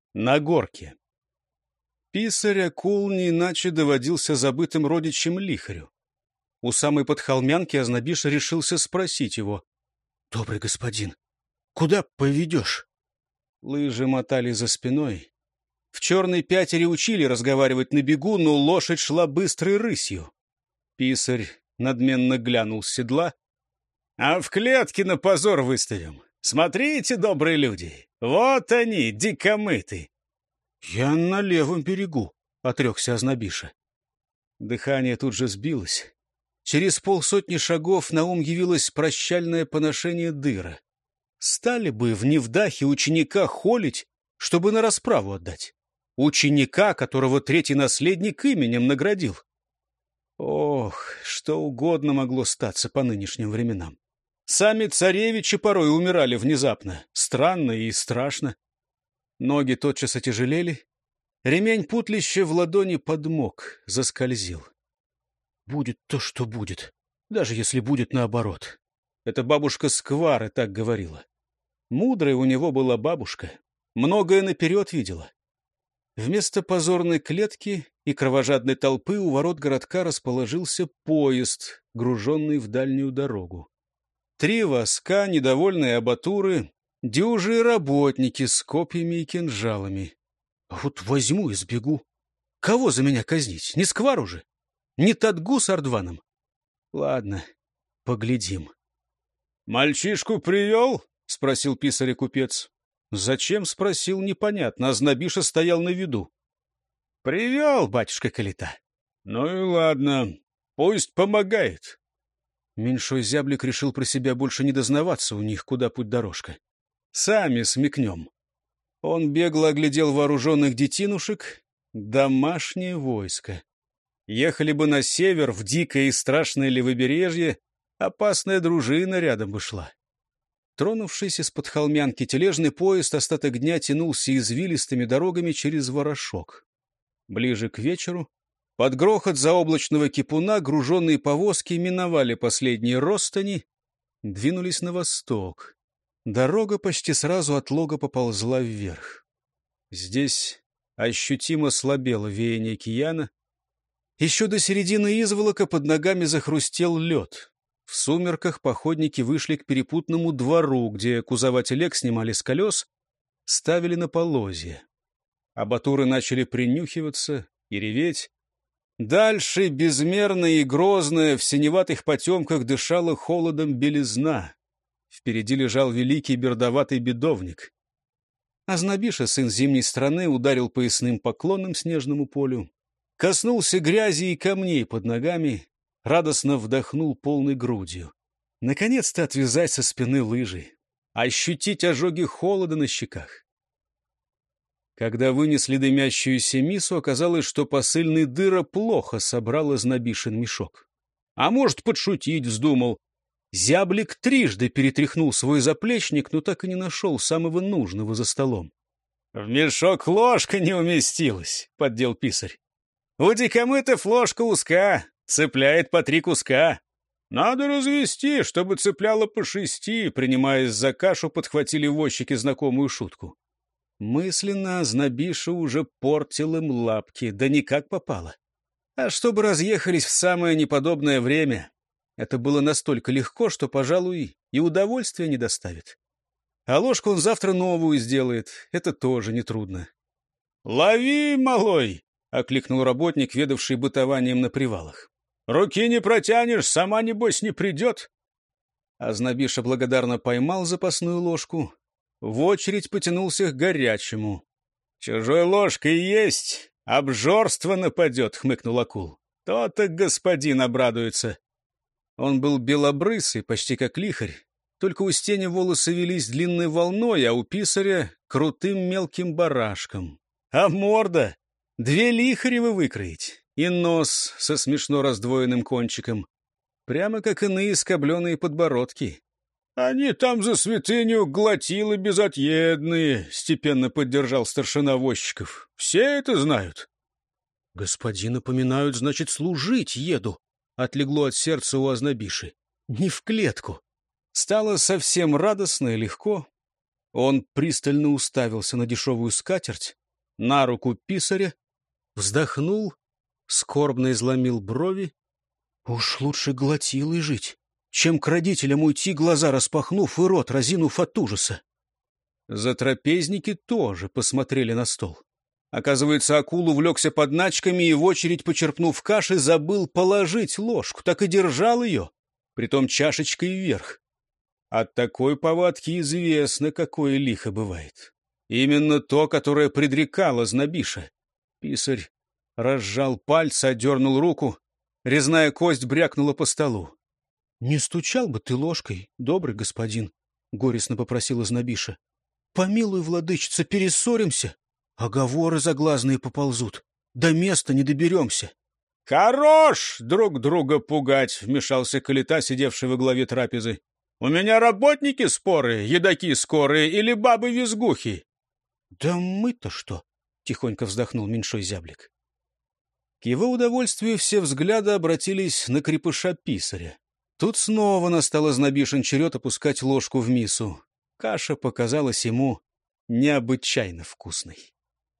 На горке. Писарь акул не иначе доводился забытым родичем лихарю. У самой подхолмянки Ознобиша решился спросить его: «Добрый господин, куда поведешь?» Лыжи мотали за спиной. В черной пятере учили разговаривать на бегу, но лошадь шла быстрой рысью. Писарь надменно глянул с седла. «А в клетке на позор выставим. Смотрите, добрые люди, вот они, дикомыты!» «Я на левом берегу», — отрекся Ознобиша. Дыхание тут же сбилось. Через полсотни шагов на ум явилось прощальное поношение дыра. Стали бы в Невдахе ученика холить, чтобы на расправу отдать. Ученика, которого третий наследник именем наградил. Ох, что угодно могло статься по нынешним временам. Сами царевичи порой умирали внезапно, странно и страшно. Ноги тотчас отяжелели. Ремень путлища в ладони подмок, заскользил. Будет то, что будет, даже если будет наоборот. Это бабушка Сквары так говорила. Мудрая у него была бабушка, многое наперед видела. Вместо позорной клетки и кровожадной толпы у ворот городка расположился поезд, груженный в дальнюю дорогу. 3 воска, недовольные абатуры, дюжие работники с копьями и кинжалами. Вот возьму и сбегу. Кого за меня казнить? Не Сквару же? Не Тадгу с Ардваном? Ладно, поглядим. — Мальчишку привел? — спросил писаря купец. Зачем, спросил, непонятно. Ознобиша стоял на виду. — Привел, батюшка Калита. — Ну и ладно, пусть помогает. Меньшой зяблик решил про себя больше не дознаваться у них, куда путь-дорожка. Сами смекнем. Он бегло оглядел вооруженных детинушек. Домашнее войско. Ехали бы на север, в дикое и страшное левобережье, опасная дружина рядом бы шла. Тронувшись из-под холмянки, тележный поезд остаток дня тянулся извилистыми дорогами через Ворошок. Ближе к вечеру, под грохот заоблачного кипуна, груженные повозки миновали последние Ростани, двинулись на восток. Дорога почти сразу от лога поползла вверх. Здесь ощутимо слабело веяние кияна. Еще до середины изволока под ногами захрустел лед. В сумерках походники вышли к перепутному двору, где кузова телег снимали с колес, ставили на полозья. Абатуры начали принюхиваться и реветь. Дальше, безмерная и грозная, в синеватых потемках дышала холодом белизна. Впереди лежал великий бердоватый бедовник. Ознобиша, сын зимней страны, ударил поясным поклоном снежному полю, коснулся грязи и камней под ногами, радостно вдохнул полной грудью. Наконец-то отвязать со спины лыжи, ощутить ожоги холода на щеках. Когда вынесли дымящуюся мису, оказалось, что посыльный дыра плохо собрал Ознобишин мешок. А может, подшутить вздумал. Зяблик трижды перетряхнул свой заплечник, но так и не нашел самого нужного за столом. — В мешок ложка не уместилась, — поддел писарь. — У дикомытов ложка узка, цепляет по 3 куска. Надо развести, чтобы цепляло по 6, принимаясь за кашу, подхватили возчики знакомую шутку. Мысленно Ознобиша уже портил им лапки, да никак попало. А чтобы разъехались в самое неподобное время, это было настолько легко, что, пожалуй, и удовольствия не доставит. А ложку он завтра новую сделает, это тоже нетрудно. — Лови, малой! — окликнул работник, ведавший бытованием на привалах. — Руки не протянешь, сама, небось, не придет. Ознобиша благодарно поймал запасную ложку. В очередь потянулся к горячему. — Чужой ложкой есть, обжорство нападет, — хмыкнул акул. — То-то господин обрадуется. Он был белобрысый, почти как лихарь, только у стены волосы велись длинной волной, а у писаря — крутым мелким барашком. А морда! 2 лихарева выкроить, и нос со смешно раздвоенным кончиком, прямо как иные скобленые подбородки. — Они там за святыню глотилы безотъедные, — степенно поддержал старшина возчиков. — Все это знают. — Господина поминают, значит, служить еду, — отлегло от сердца у Ознобиши. — Не в клетку. Стало совсем радостно и легко. Он пристально уставился на дешевую скатерть, на руку писаря, вздохнул, скорбно изломил брови. Уж лучше глотилой жить, чем к родителям уйти, глаза распахнув и рот разинув от ужаса. Затрапезники тоже посмотрели на стол. Оказывается, акул увлекся подначками и, в очередь почерпнув каши, забыл положить ложку, так и держал ее, притом чашечкой вверх. От такой повадки известно, какое лихо бывает. Именно то, которое предрекало Знобиша. Писарь разжал пальцы, отдернул руку. Резная кость брякнула по столу. — Не стучал бы ты ложкой, добрый господин, — горестно попросила Знобиша. — Помилуй, владычица, перессоримся. Оговоры заглазные поползут. До места не доберемся. — Хорош друг друга пугать, — вмешался Калита, сидевший во главе трапезы. — У меня работники споры, едаки скорые или бабы-визгухи. — Да мы-то что? — тихонько вздохнул меньшой зяблик. К его удовольствию все взгляды обратились на крепыша писаря. Тут снова настало Знобишин черед опускать ложку в мису. Каша показалась ему необычайно вкусной.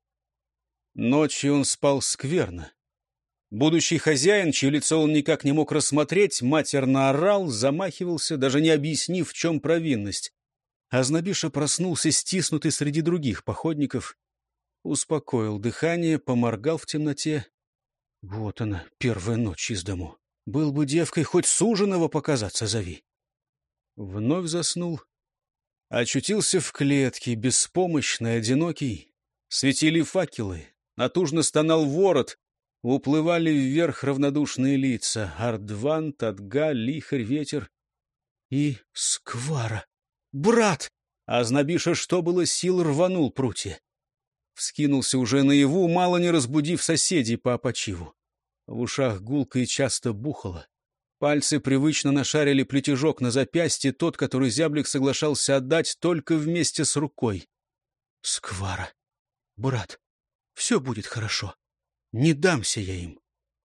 Ночью он спал скверно. Будущий хозяин, чье лицо он никак не мог рассмотреть, матерно орал, замахивался, даже не объяснив, в чем провинность. А Знобиша проснулся, стиснутый среди других походников. Успокоил дыхание, поморгал в темноте. Вот она, первая ночь из дому. Был бы девкой, хоть суженого показаться зови. Вновь заснул. Очутился в клетке, беспомощный, одинокий. Светили факелы. Натужно стонал ворот, уплывали вверх равнодушные лица. Ардван, Тадга, Лихарь, Ветер и Сквара. «Брат!» А Знобиша, что было сил, рванул прутья. Вскинулся уже наяву, мало не разбудив соседей по опочиву. В ушах гулко и часто бухало. Пальцы привычно нашарили плетежок на запястье, тот, который зяблик соглашался отдать только вместе с рукой. «Сквара! Брат! Все будет хорошо. Не дамся я им».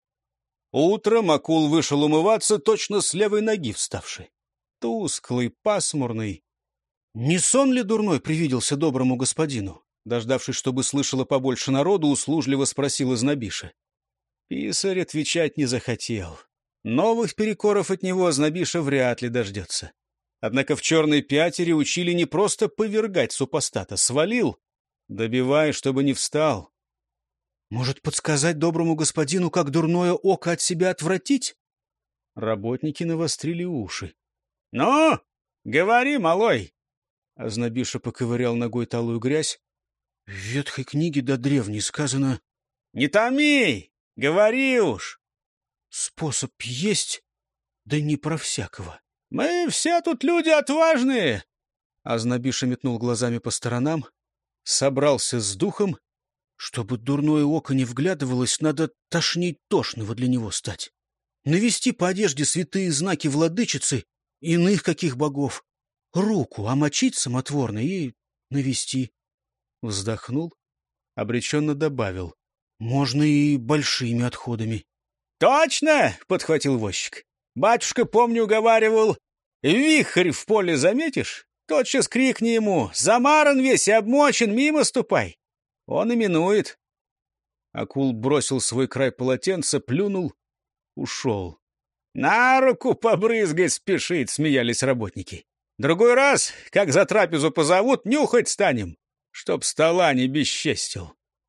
Утром акул вышел умываться, точно с левой ноги вставший. Тусклый, пасмурный. Не сон ли дурной привиделся доброму господину? Дождавшись, чтобы слышало побольше народу, услужливо спросила Знобиша. Писарь отвечать не захотел. Новых перекоров от него Знобиша вряд ли дождется. Однако в черной пятере учили не просто повергать супостата, свалил, добивая, чтобы не встал. Может, подсказать доброму господину, как дурное око от себя отвратить? Работники навострили уши. — Ну, говори, малой! А Знобиша поковырял ногой талую грязь. В ветхой книге до древней сказано... — Не томи! Говори уж! — Способ есть, да не про всякого. — Мы все тут люди отважные! А Знобиша метнул глазами по сторонам, собрался с духом. Чтобы дурное око не вглядывалось, надо тошнить тошного для него стать. Навести по одежде святые знаки владычицы, иных каких богов. Руку омочить самотворно и навести. Вздохнул, обреченно добавил. Можно и большими отходами. — Точно! — подхватил возчик. — Батюшка, помню, уговаривал. Вихрь в поле заметишь? Тотчас крикни ему. Замаран весь и обмочен, мимо ступай. Он именует. Акул бросил свой край полотенца, плюнул, ушел. — На руку побрызгать спешит, — смеялись работники. — Другой раз, как за трапезу позовут, нюхать станем, чтоб стола не бесчестил.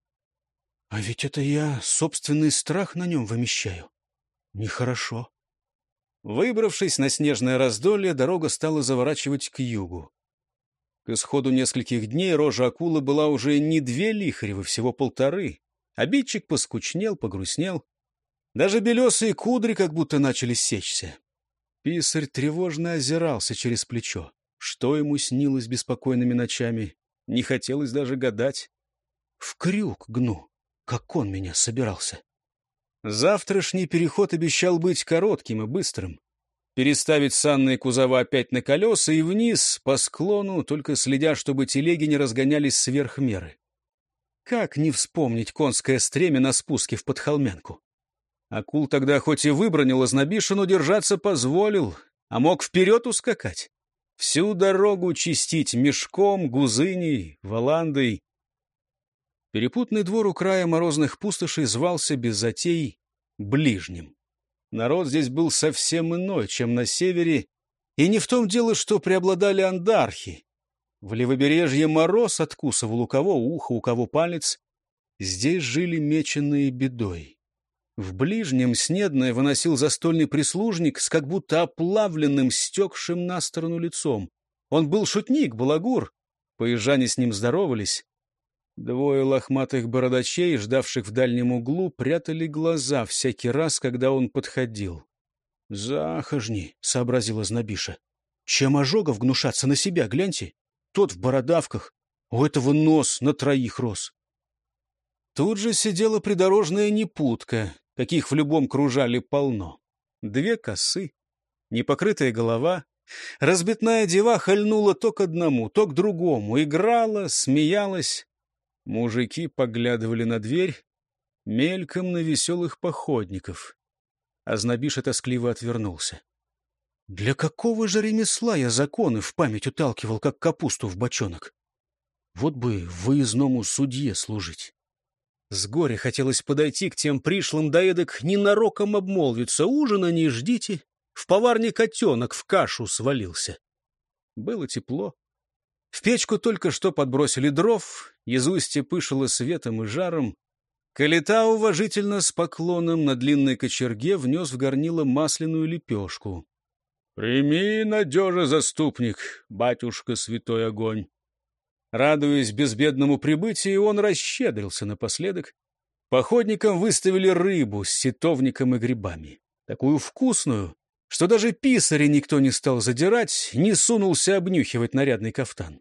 А ведь это я собственный страх на нем вымещаю. Нехорошо. Выбравшись на снежное раздолье, дорога стала заворачивать к югу. К исходу нескольких дней рожа акулы была уже не 2 лихаревы, всего 1,5. Обидчик поскучнел, погрустнел. Даже белесые кудри как будто начали сечься. Писарь тревожно озирался через плечо. Что ему снилось беспокойными ночами, не хотелось даже гадать. В крюк гну, как он меня собирался. Завтрашний переход обещал быть коротким и быстрым. Переставить санные кузова опять на колеса и вниз, по склону, только следя, чтобы телеги не разгонялись сверх меры. Как не вспомнить конское стремя на спуске в Подхолмянку? Акул тогда хоть и выбронил Знобишу, но держаться позволил, а мог вперед ускакать. Всю дорогу чистить мешком, гузыней, валандой. Перепутный двор у края морозных пустошей звался без затей Ближним. Народ здесь был совсем иной, чем на севере, и не в том дело, что преобладали андархи. В левобережье мороз откусывал у кого ухо, у кого палец. Здесь жили меченые бедой. В Ближнем снедное выносил застольный прислужник с как будто оплавленным, стекшим на сторону лицом. Он был шутник, балагур. Поезжане с ним здоровались. Двое лохматых бородачей, ждавших в дальнем углу, прятали глаза всякий раз, когда он подходил. «Захожни», — сообразила Знобиша. «Чем ожогов гнушаться на себя, гляньте. Тот в бородавках, у этого нос на троих рос». Тут же сидела придорожная непутка, каких в любом кружале полно. 2 косы, непокрытая голова. Разбитная деваха льнула то к одному, то к другому, играла, смеялась. Мужики поглядывали на дверь, мельком на веселых походников. Азнабиша тоскливо отвернулся. Для какого же ремесла я законы в память уталкивал, как капусту в бочонок? Вот бы выездному судье служить. С горя хотелось подойти к тем пришлым, да эдак ненароком обмолвиться. Ужина не ждите, в поварне котенок в кашу свалился. Было тепло. В печку только что подбросили дров, из устья пышило светом и жаром. Калита уважительно с поклоном на длинной кочерге внес в горнило масляную лепешку. «Прими, надежа, заступник, батюшка святой огонь!» Радуясь безбедному прибытию, он расщедрился напоследок. Походникам выставили рыбу с ситовником и грибами. Такую вкусную, что даже писаря никто не стал задирать, не сунулся обнюхивать нарядный кафтан.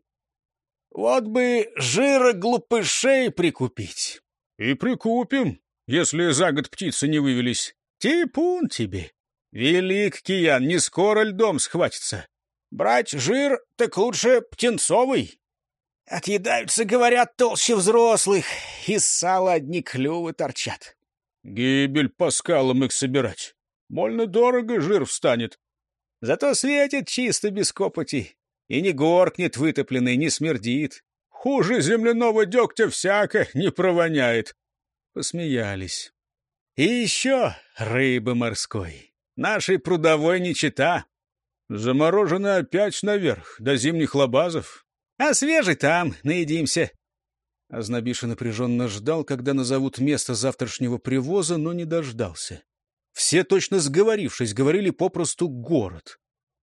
«Вот бы жира глупышей прикупить!» «И прикупим, если за год птицы не вывелись. Типун тебе! Велик киян, не скоро льдом схватится. Брать жир, так лучше птенцовый. Отъедаются, говорят, толще взрослых, из сала одни клювы торчат. Гибель по скалам их собирать. Больно дорого жир встанет. Зато светит чисто без копоти. И не горкнет вытопленный, не смердит. Хуже земляного дегтя всяко не провоняет. Посмеялись. И еще рыбы морской. Нашей прудовой не чета. Заморожены опять наверх, до зимних лабазов. А свежий там, наедимся. Азнабиша напряженно ждал, когда назовут место завтрашнего привоза, но не дождался. Все, точно сговорившись, говорили попросту «город».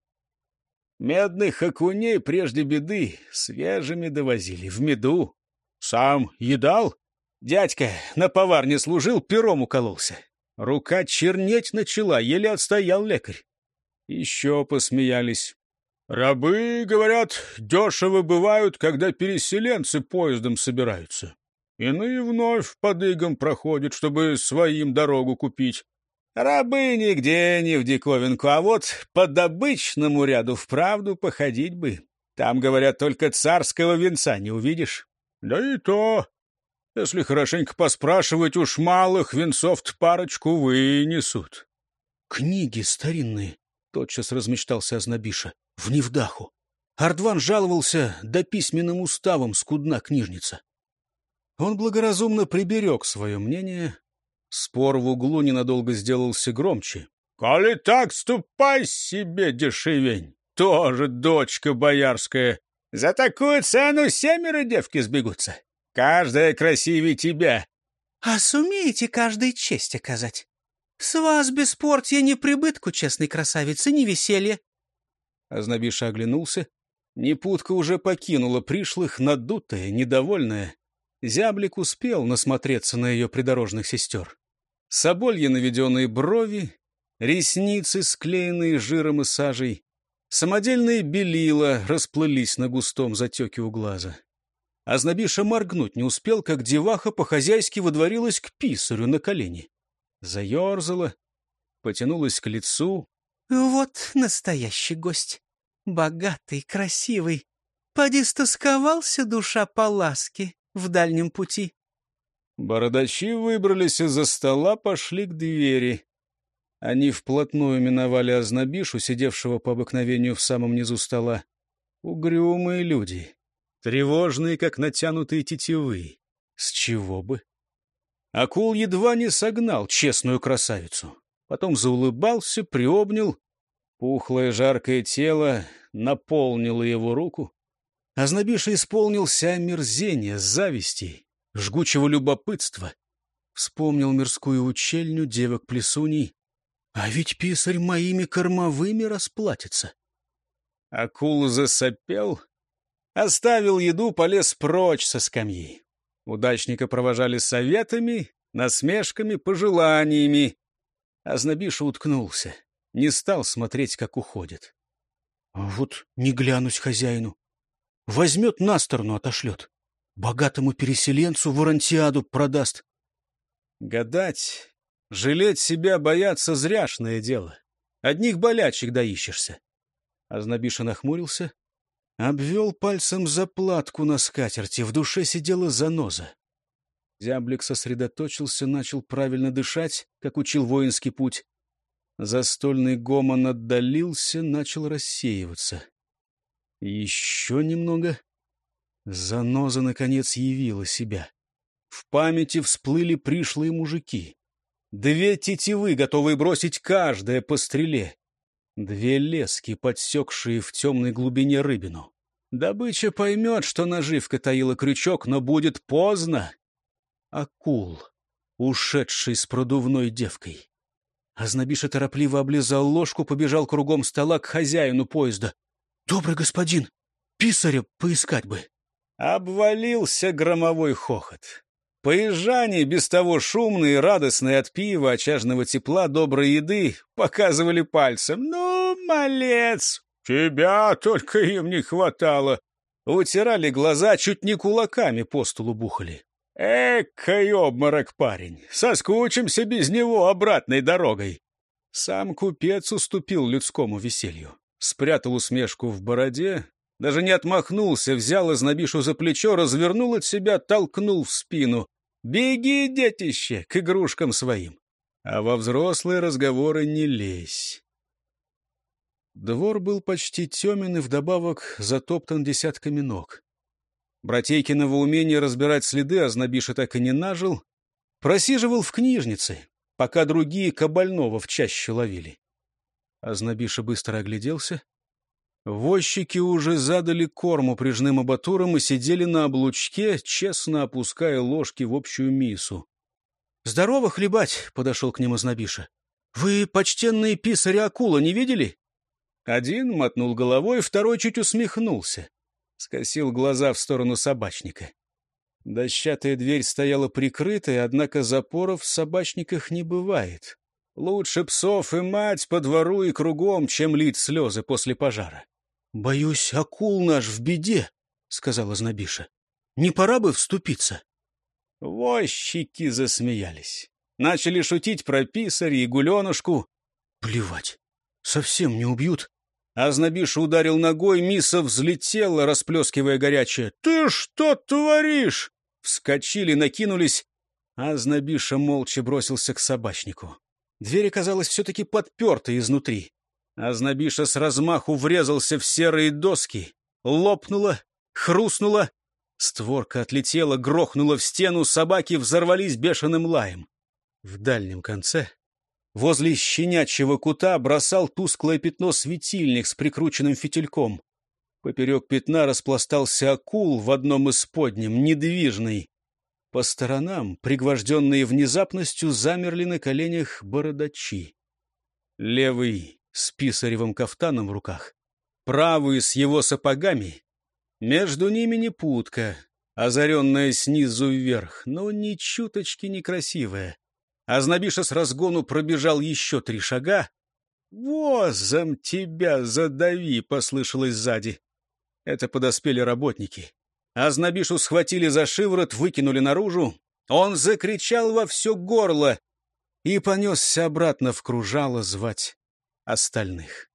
Медных окуней прежде беды свежими довозили, в меду. Сам едал? Дядька на поварне служил, пером укололся. Рука чернеть начала, еле отстоял лекарь. Еще посмеялись. Рабы, говорят, дешево бывают, когда переселенцы поездом собираются. Иные вновь под игом проходят, чтобы своим дорогу купить. Рабы нигде не в диковинку, а вот по добычному ряду вправду походить бы. Там, говорят, только царского венца не увидишь. Да и то, если хорошенько поспрашивать, уж малых венцов-то парочку вынесут. Книги старинные, тотчас размечтался Азнабиша, в Невдаху. Ардван жаловался, да письменным уставом скудна книжница. Он благоразумно приберег свое мнение. Спор в углу ненадолго сделался громче. — Коли так, ступай себе, дешевень! Тоже дочка боярская. За такую цену 7 девки сбегутся. Каждая красивее тебя. — А сумеете каждой честь оказать? С вас без портья ни прибытку, честной красавицы, ни веселья. Азнабиша оглянулся. Непутка уже покинула пришлых, надутая, недовольная. Зяблик успел насмотреться на ее придорожных сестер. Соболье наведенные брови, ресницы, склеенные жиром и сажей, самодельные белила расплылись на густом затеке у глаза. Азнабиша моргнуть не успел, как деваха по-хозяйски водворилась к писарю на колени. Заерзала, потянулась к лицу. — Вот настоящий гость, богатый, красивый. Поди стосковался душа по ласке в дальнем пути. Бородачи выбрались из-за стола, пошли к двери. Они вплотную миновали Азнабишу, сидевшего по обыкновению в самом низу стола. Угрюмые люди, тревожные, как натянутые тетивы, С чего бы? Акул едва не согнал честную красавицу. Потом заулыбался, приобнял. Пухлое жаркое тело наполнило его руку. Азнабиша исполнился омерзения, зависти, жгучего любопытства. Вспомнил мирскую учельню, девок-плесуней. А ведь писарь моими кормовыми расплатится. Акул засопел, оставил еду, полез прочь со скамьи. Удачника провожали советами, насмешками, пожеланиями. Азнабиша уткнулся, не стал смотреть, как уходит. Вот не глянусь хозяину. Возьмет на сторону, отошлет. Богатому переселенцу в Орантиаду продаст. Гадать, жалеть себя, бояться — зряшное дело. Одних болячек доищешься. Азнабиша нахмурился, обвел пальцем заплатку на скатерти. В душе сидела заноза. Зяблик сосредоточился, начал правильно дышать, как учил воинский путь. Застольный гомон отдалился, начал рассеиваться. Еще немного. Заноза, наконец, явила себя. В памяти всплыли пришлые мужики. 2 тетивы, готовые бросить каждая по стреле. 2 лески, подсекшие в темной глубине рыбину. Добыча поймет, что наживка таила крючок, но будет поздно. Акул, ушедший с продувной девкой. Азнабиша торопливо облизал ложку, побежал кругом стола к хозяину поезда. — Добрый господин, писаря поискать бы. Обвалился громовой хохот. Поезжане, без того шумные, радостные от пива, очажного тепла, доброй еды, показывали пальцем. «Ну, малец! Тебя только им не хватало!» Утирали глаза, чуть не кулаками по столу бухали. «Экой обморок, парень! Соскучимся без него обратной дорогой!» Сам купец уступил людскому веселью. Спрятал усмешку в бороде, даже не отмахнулся, взял Азнабишу за плечо, развернул от себя, толкнул в спину. «Беги, детище, к игрушкам своим, а во взрослые разговоры не лезь». Двор был почти темен и вдобавок затоптан десятками ног. Братейкиного умения разбирать следы Азнабиша так и не нажил. Просиживал в книжнице, пока другие кабального в чаще ловили. Азнабиша быстро огляделся. Возчики уже задали корм упряжным абатурам и сидели на облучке, честно опуская ложки в общую мису. — Здорово, хлебать! — подошел к ним Азнабиша. — Вы, почтенные писари Акула, не видели? Один мотнул головой, второй чуть усмехнулся. Скосил глаза в сторону собачника. Дощатая дверь стояла прикрытая, однако запоров в собачниках не бывает. Лучше псов и мать по двору и кругом, чем лить слезы после пожара. — Боюсь, акул наш в беде, — сказала Азнабиша. — Не пора бы вступиться? Возчики засмеялись. Начали шутить про писаря и гуленушку. — Плевать, совсем не убьют. Азнабиша ударил ногой, миса взлетела, расплескивая горячее. — Ты что творишь? Вскочили, накинулись. Азнабиша молча бросился к собачнику. Дверь оказалась все-таки подперта изнутри. Азнабиша с размаху врезался в серые доски. Лопнула, хрустнула. Створка отлетела, грохнула в стену, собаки взорвались бешеным лаем. В дальнем конце, возле щенячьего кута, бросал тусклое пятно светильник с прикрученным фитильком. Поперек пятна распластался акул в одном из подням, недвижный. По сторонам, пригвожденные внезапностью, замерли на коленях бородачи. Левый с писаревым кафтаном в руках, правый с его сапогами. Между ними не путка, озаренная снизу вверх, но ни чуточки некрасивая. Азнабиша с разгону пробежал еще 3 шага. «Возом тебя задави!» — послышалось сзади. Это подоспели работники. Азнабишу схватили за шиворот, выкинули наружу. Он закричал во все горло и понесся обратно в кружало звать остальных.